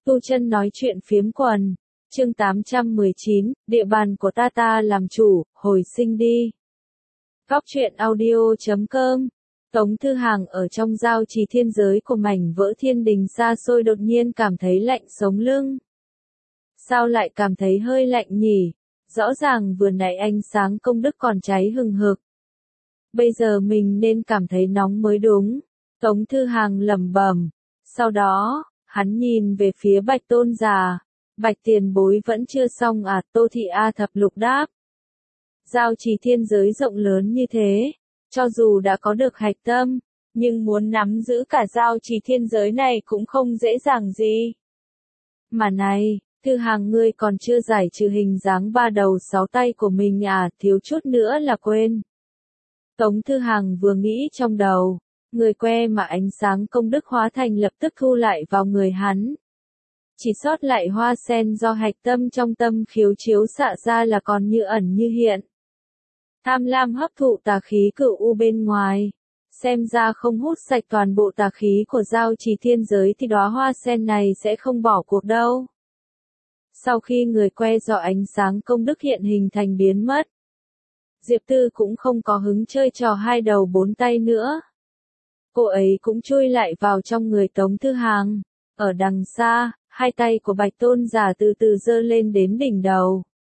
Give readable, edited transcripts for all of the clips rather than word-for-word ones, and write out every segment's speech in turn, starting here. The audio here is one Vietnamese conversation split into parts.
Tu Chân nói chuyện phiếm quần. Chương 819, địa bàn của ta làm chủ, hồi sinh đi. Góc truyện audio.com. Tống Thư Hàng ở trong giao trì thiên giới của mảnh vỡ thiên đình xa xôi đột nhiên cảm thấy lạnh sống lưng. Sao lại cảm thấy hơi lạnh nhỉ? Rõ ràng vừa nãy ánh sáng công đức còn cháy hừng hực. Bây giờ mình nên cảm thấy nóng mới đúng. Tống Thư Hàng lẩm bẩm. Sau đó, hắn nhìn về phía Bạch Tôn Giả. Bạch tiền bối vẫn chưa xong à? Tô Thị A Thập Lục đáp. Giao trì thiên giới rộng lớn như thế, cho dù đã có được hạch tâm, nhưng muốn nắm giữ cả giao trì thiên giới này cũng không dễ dàng gì. Mà này, Thư Hàng ngươi còn chưa giải trừ hình dáng ba đầu sáu tay của mình à? Thiếu chút nữa là quên. Tống Thư Hàng vừa nghĩ trong đầu, người que mà ánh sáng công đức hóa thành lập tức thu lại vào người hắn. Chỉ sót lại hoa sen do hạch tâm trong tâm khiếu chiếu xạ ra là còn như ẩn như hiện. Tham lam hấp thụ tà khí cửu u bên ngoài. Xem ra không hút sạch toàn bộ tà khí của giao trì thiên giới thì đóa hoa sen này sẽ không bỏ cuộc đâu. Sau khi người que do ánh sáng công đức hiện hình thành biến mất, Diệp Tư cũng không có hứng chơi trò hai đầu bốn tay nữa. Cô ấy cũng chui lại vào trong người Tống Thư Hàng. Ở đằng xa, hai tay của Bạch Tôn Giả từ từ giơ lên đến đỉnh đầu.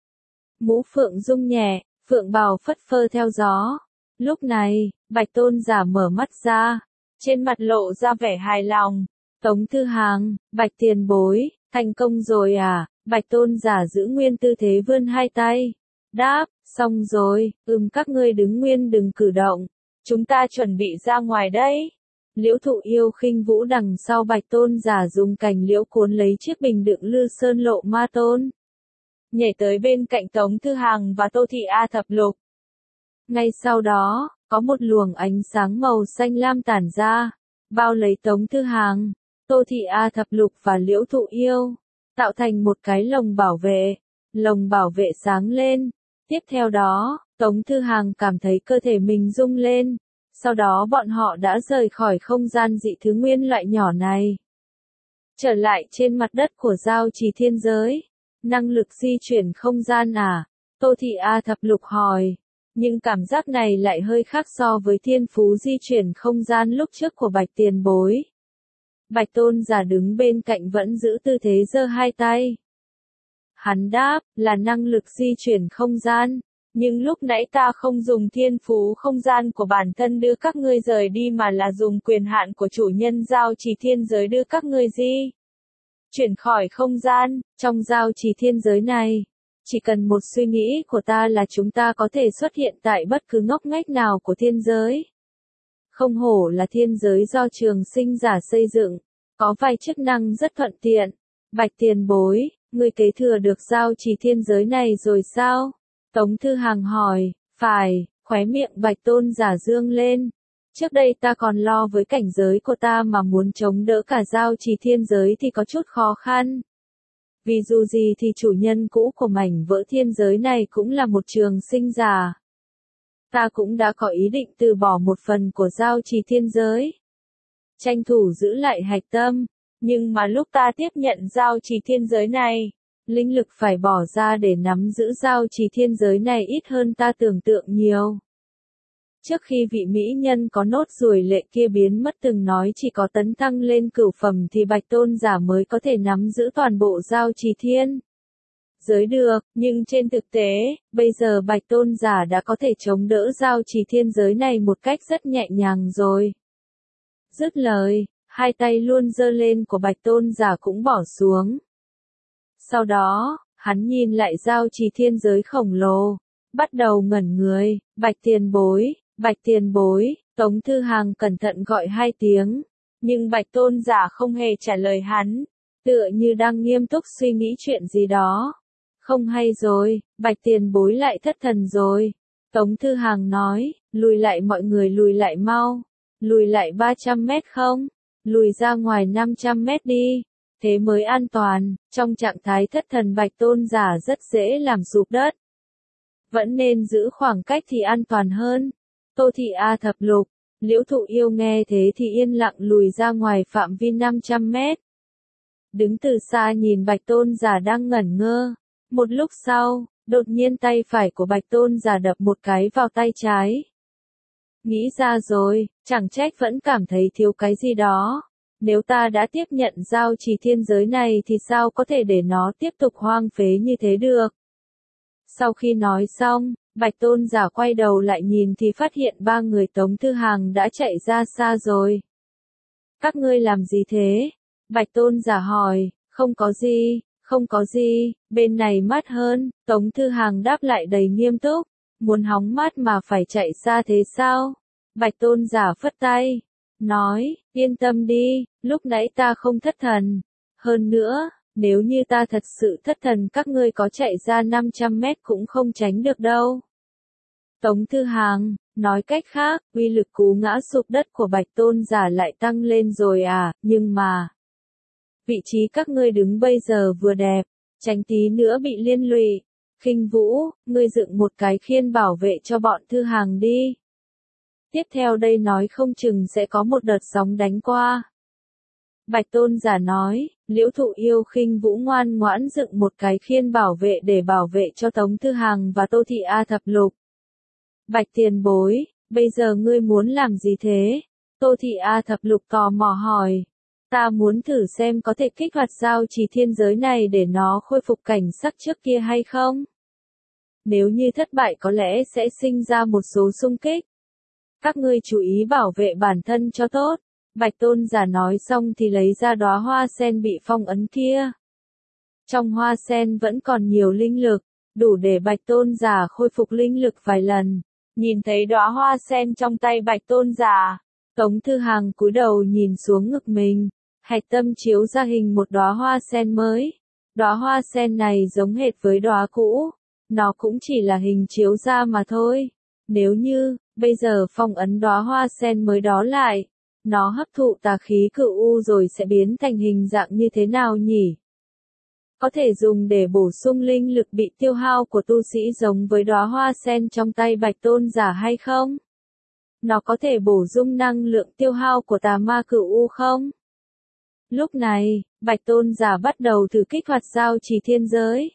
Mũ phượng rung nhẹ, phượng bào phất phơ theo gió. Lúc này, Bạch Tôn Giả mở mắt ra, trên mặt lộ ra vẻ hài lòng. Tống Thư Hàng, Bạch tiền bối, thành công rồi à? Bạch Tôn Giả giữ nguyên tư thế vươn hai tay. Đáp, xong rồi, các ngươi đứng nguyên đừng cử động. Chúng ta chuẩn bị ra ngoài đây. Liễu Thụ Yêu khinh vũ đằng sau Bạch Tôn Giả dùng cành liễu cuốn lấy chiếc bình đựng Lư Sơn Lộ Ma Tôn. Nhảy tới bên cạnh Tống Thư Hàng và Tô Thị A Thập Lục. Ngay sau đó, có một luồng ánh sáng màu xanh lam tản ra, bao lấy Tống Thư Hàng, Tô Thị A Thập Lục và Liễu Thụ Yêu, tạo thành một cái lồng bảo vệ. Lồng bảo vệ sáng lên. Tiếp theo đó, Tống Thư Hàng cảm thấy cơ thể mình rung lên. Sau đó bọn họ đã rời khỏi không gian dị thứ nguyên loại nhỏ này. Trở lại trên mặt đất của giao trì thiên giới. Năng lực di chuyển không gian à? Tô Thị A Thập Lục hỏi. Nhưng cảm giác này lại hơi khác so với thiên phú di chuyển không gian lúc trước của Bạch tiền bối. Bạch Tôn Giả đứng bên cạnh vẫn giữ tư thế giơ hai tay. Hắn đáp, là năng lực di chuyển không gian. Nhưng lúc nãy ta không dùng thiên phú không gian của bản thân đưa các ngươi rời đi mà là dùng quyền hạn của chủ nhân giao trì thiên giới đưa các ngươi di chuyển khỏi không gian. Trong giao trì thiên giới này, chỉ cần một suy nghĩ của ta là chúng ta có thể xuất hiện tại bất cứ ngóc ngách nào của thiên giới. Không hổ là thiên giới do trường sinh giả xây dựng, có vài chức năng rất thuận tiện. Bạch tiền bối, ngươi kế thừa được giao trì thiên giới này rồi sao? Tống Thư Hàng hỏi. Phải, khóe miệng Bạch Tôn Giả dương lên. Trước đây ta còn lo với cảnh giới của ta mà muốn chống đỡ cả giao trì thiên giới thì có chút khó khăn. Vì dù gì thì chủ nhân cũ của mảnh vỡ thiên giới này cũng là một trường sinh giả. Ta cũng đã có ý định từ bỏ một phần của giao trì thiên giới. Tranh thủ giữ lại hạch tâm. Nhưng mà lúc ta tiếp nhận giao trì thiên giới này, linh lực phải bỏ ra để nắm giữ giao trì thiên giới này ít hơn ta tưởng tượng nhiều. Trước khi vị mỹ nhân có nốt ruồi lệ kia biến mất từng nói chỉ có tấn thăng lên cửu phẩm thì Bạch Tôn Giả mới có thể nắm giữ toàn bộ giao trì thiên giới được, nhưng trên thực tế, bây giờ Bạch Tôn Giả đã có thể chống đỡ giao trì thiên giới này một cách rất nhẹ nhàng rồi. Dứt lời, hai tay luôn giơ lên của Bạch Tôn Giả cũng bỏ xuống. Sau đó, hắn nhìn lại giao trì thiên giới khổng lồ, bắt đầu ngẩn người. Bạch tiền bối, Tống Thư Hàng cẩn thận gọi hai tiếng, nhưng Bạch Tôn Giả không hề trả lời hắn, tựa như đang nghiêm túc suy nghĩ chuyện gì đó. Không hay rồi, Bạch tiền bối lại thất thần rồi. Tống Thư Hàng nói, lùi lại mọi người lùi lại mau, lùi lại 300 mét không, lùi ra ngoài 500 mét đi. Thế mới an toàn. Trong trạng thái thất thần Bạch Tôn Giả rất dễ làm sụp đất. Vẫn nên giữ khoảng cách thì an toàn hơn. Tô Thị A Thập Lục, Liễu Thụ Yêu nghe thế thì yên lặng lùi ra ngoài phạm vi 500 mét. đứng từ xa nhìn Bạch Tôn giả đang ngẩn ngơ. Một lúc sau, đột nhiên tay phải của Bạch Tôn giả đập một cái vào tay trái. Nghĩ ra rồi, chẳng trách vẫn cảm thấy thiếu cái gì đó. Nếu ta đã tiếp nhận giao trì thiên giới này thì sao có thể để nó tiếp tục hoang phế như thế được. Sau khi nói xong, Bạch Tôn giả quay đầu lại nhìn thì phát hiện ba người Tống Thư Hàng đã chạy ra xa rồi. Các ngươi làm gì thế? Bạch Tôn giả hỏi, không có gì, không có gì, bên này mát hơn, Tống Thư Hàng đáp lại đầy nghiêm túc, muốn hóng mát mà phải chạy xa thế sao? Bạch Tôn giả phất tay, nói, yên tâm đi, lúc nãy ta không thất thần. Hơn nữa, nếu như ta thật sự thất thần các ngươi có chạy ra 500 mét cũng không tránh được đâu. Tống Thư Hàng, nói cách khác, uy lực cú ngã sụp đất của Bạch Tôn giả lại tăng lên rồi à, nhưng mà vị trí các ngươi đứng bây giờ vừa đẹp, tránh tí nữa bị liên lụy. Khinh Vũ, ngươi dựng một cái khiên bảo vệ cho bọn Thư Hàng đi. Tiếp theo đây nói không chừng sẽ có một đợt sóng đánh qua. Bạch Tôn giả nói, Liễu Thụ Yêu Khinh Vũ ngoan ngoãn dựng một cái khiên bảo vệ để bảo vệ cho Tống Thư Hàng và Tô Thị A Thập Lục. Bạch tiền bối, bây giờ ngươi muốn làm gì thế? Tô Thị A Thập Lục tò mò hỏi. Ta muốn thử xem có thể kích hoạt giao trì thiên giới này để nó khôi phục cảnh sắc trước kia hay không? Nếu như thất bại có lẽ sẽ sinh ra một số xung kích. Các ngươi chú ý bảo vệ bản thân cho tốt. Bạch Tôn giả nói xong thì lấy ra đóa hoa sen bị phong ấn kia. Trong hoa sen vẫn còn nhiều linh lực, đủ để Bạch Tôn giả khôi phục linh lực vài lần. Nhìn thấy đóa hoa sen trong tay Bạch Tôn giả, Tống Thư Hàng cúi đầu nhìn xuống ngực mình, hạch tâm chiếu ra hình một đóa hoa sen mới. Đóa hoa sen này giống hệt với đóa cũ, nó cũng chỉ là hình chiếu ra mà thôi. Nếu như, bây giờ phong ấn đóa hoa sen mới đó lại, nó hấp thụ tà khí cửu u rồi sẽ biến thành hình dạng như thế nào nhỉ? Có thể dùng để bổ sung linh lực bị tiêu hao của tu sĩ giống với đóa hoa sen trong tay Bạch Tôn giả hay không? Nó có thể bổ sung năng lượng tiêu hao của tà ma cửu u không? Lúc này, Bạch Tôn giả bắt đầu thử kích hoạt giao trì thiên giới.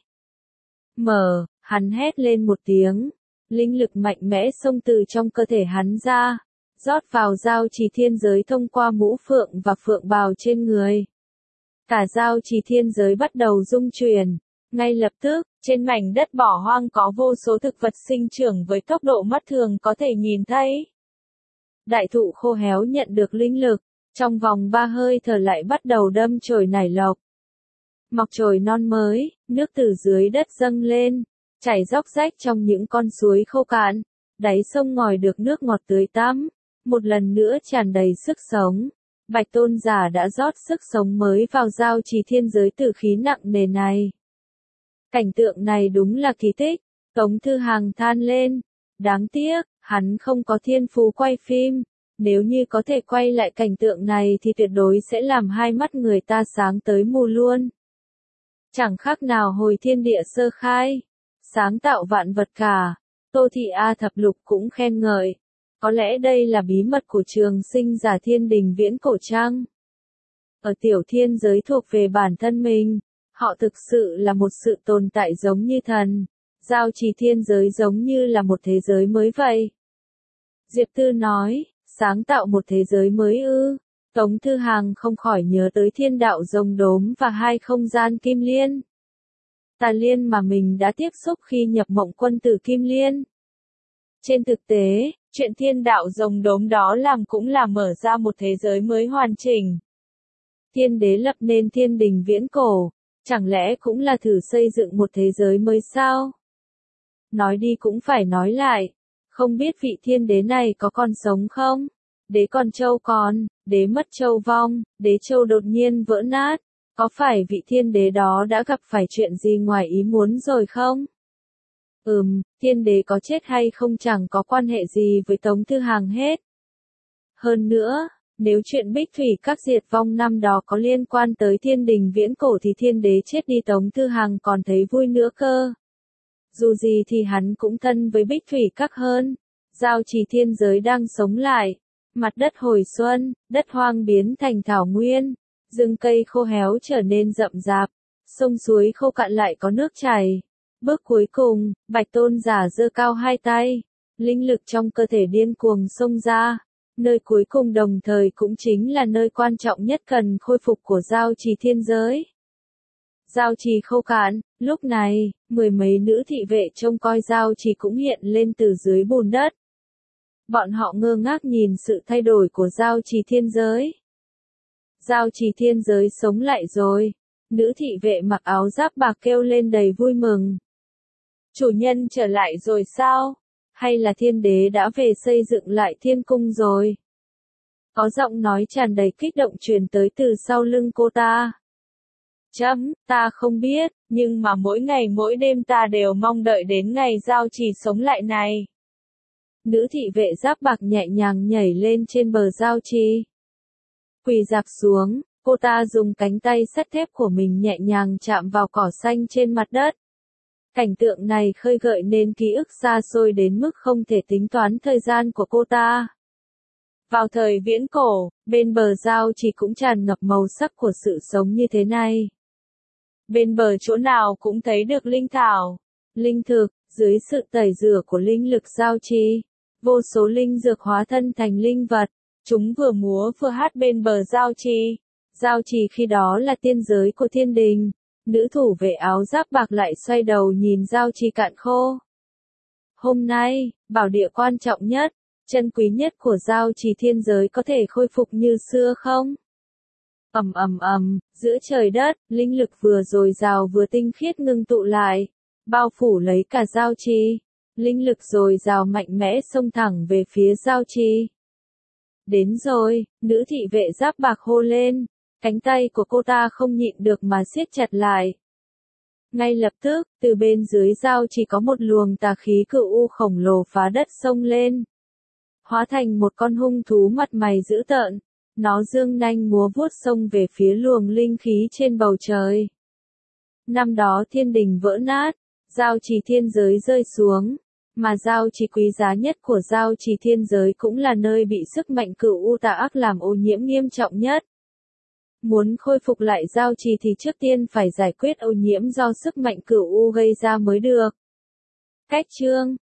Mở, hắn hét lên một tiếng, linh lực mạnh mẽ xông từ trong cơ thể hắn ra, rót vào giao trì thiên giới thông qua mũ phượng và phượng bào trên người. Cả giao trì thiên giới bắt đầu rung chuyển. Ngay lập tức, trên mảnh đất bỏ hoang có vô số thực vật sinh trưởng với tốc độ mắt thường có thể nhìn thấy. Đại thụ khô héo nhận được linh lực, trong vòng 3 hơi thở lại bắt đầu đâm chồi nảy lộc. Mọc chồi non mới, nước từ dưới đất dâng lên, chảy róc rách trong những con suối khô cạn, đáy sông ngòi được nước ngọt tưới tắm, một lần nữa tràn đầy sức sống. Bạch Tôn giả đã rót sức sống mới vào giao trì thiên giới tử khí nặng nề này. Cảnh tượng này đúng là kỳ tích, Tống Thư Hàng than lên. Đáng tiếc, hắn không có thiên phú quay phim. Nếu như có thể quay lại cảnh tượng này thì tuyệt đối sẽ làm hai mắt người ta sáng tới mù luôn. Chẳng khác nào hồi thiên địa sơ khai, sáng tạo vạn vật cả. Tô Thị A Thập Lục cũng khen ngợi. Có lẽ đây là bí mật của trường sinh giả thiên đình viễn cổ trăng. Ở tiểu thiên giới thuộc về bản thân mình, họ thực sự là một sự tồn tại giống như thần. Giao trì thiên giới giống như là một thế giới mới vậy. Diệp Tư nói, sáng tạo một thế giới mới ư. Tống Thư Hàng không khỏi nhớ tới thiên đạo rồng đốm và hai không gian kim liên. Tà liên mà mình đã tiếp xúc khi nhập mộng quân tử kim liên. Trên thực tế, chuyện thiên đạo rồng đốm đó làm cũng là mở ra một thế giới mới hoàn chỉnh. Thiên đế lập nên thiên đình viễn cổ, chẳng lẽ cũng là thử xây dựng một thế giới mới sao? Nói đi cũng phải nói lại, không biết vị thiên đế này có còn sống không? Đế còn châu còn, đế mất châu vong, đế châu đột nhiên vỡ nát, có phải vị thiên đế đó đã gặp phải chuyện gì ngoài ý muốn rồi không? Thiên đế có chết hay không chẳng có quan hệ gì với Tống Thư Hàng hết. Hơn nữa, nếu chuyện Bích Thủy các diệt vong năm đó có liên quan tới thiên đình viễn cổ thì thiên đế chết đi Tống Thư Hàng còn thấy vui nữa cơ. Dù gì thì hắn cũng thân với Bích Thủy các hơn. Giao trì thiên giới đang sống lại. Mặt đất hồi xuân, đất hoang biến thành thảo nguyên. rừng cây khô héo trở nên rậm rạp, sông suối khô cạn lại có nước chảy. Bước cuối cùng, Bạch Tôn giả giơ cao hai tay, linh lực trong cơ thể điên cuồng xông ra. Nơi cuối cùng đồng thời cũng chính là nơi quan trọng nhất cần khôi phục của giao trì thiên giới. Giao trì khô cạn, lúc này, mười mấy nữ thị vệ trông coi giao trì cũng hiện lên từ dưới bùn đất. Bọn họ ngơ ngác nhìn sự thay đổi của giao trì thiên giới. Giao trì thiên giới sống lại rồi. Nữ thị vệ mặc áo giáp bạc kêu lên đầy vui mừng. Chủ nhân trở lại rồi sao? Hay là thiên đế đã về xây dựng lại thiên cung rồi? Có giọng nói tràn đầy kích động truyền tới từ sau lưng cô ta. Ta không biết, nhưng mà mỗi ngày mỗi đêm ta đều mong đợi đến ngày giao trì sống lại này. Nữ thị vệ giáp bạc nhẹ nhàng nhảy lên trên bờ giao trì. Quỳ dạp xuống, cô ta dùng cánh tay sắt thép của mình nhẹ nhàng chạm vào cỏ xanh trên mặt đất. Cảnh tượng này khơi gợi nên ký ức xa xôi đến mức không thể tính toán thời gian của cô ta. Vào thời viễn cổ, bên bờ giao trì cũng tràn ngập màu sắc của sự sống như thế này. Bên bờ chỗ nào cũng thấy được linh thảo, linh thực, dưới sự tẩy rửa của linh lực giao trì, vô số linh dược hóa thân thành linh vật, chúng vừa múa vừa hát bên bờ giao trì. Giao trì khi đó là tiên giới của thiên đình. Nữ thủ vệ áo giáp bạc lại xoay đầu nhìn giao trì cạn khô. Hôm nay, bảo địa quan trọng nhất, chân quý nhất của giao trì thiên giới có thể khôi phục như xưa không? Giữa trời đất, linh lực vừa dồi dào vừa tinh khiết ngưng tụ lại, bao phủ lấy cả giao trì. Linh lực dồi dào mạnh mẽ xông thẳng về phía giao trì. Đến rồi, nữ thị vệ giáp bạc hô lên, cánh tay của cô ta không nhịn được mà siết chặt lại. Ngay lập tức, từ bên dưới giao chỉ có một luồng tà khí cự u khổng lồ phá đất xông lên. Hóa thành một con hung thú mặt mày dữ tợn, nó dương nanh múa vuốt xông về phía luồng linh khí trên bầu trời. Năm đó thiên đình vỡ nát, giao trì thiên giới rơi xuống, mà giao trì quý giá nhất của giao trì thiên giới cũng là nơi bị sức mạnh cự u tà ác làm ô nhiễm nghiêm trọng nhất. Muốn khôi phục lại giao trì thì trước tiên phải giải quyết ô nhiễm do sức mạnh cửu u gây ra mới được. Cách chương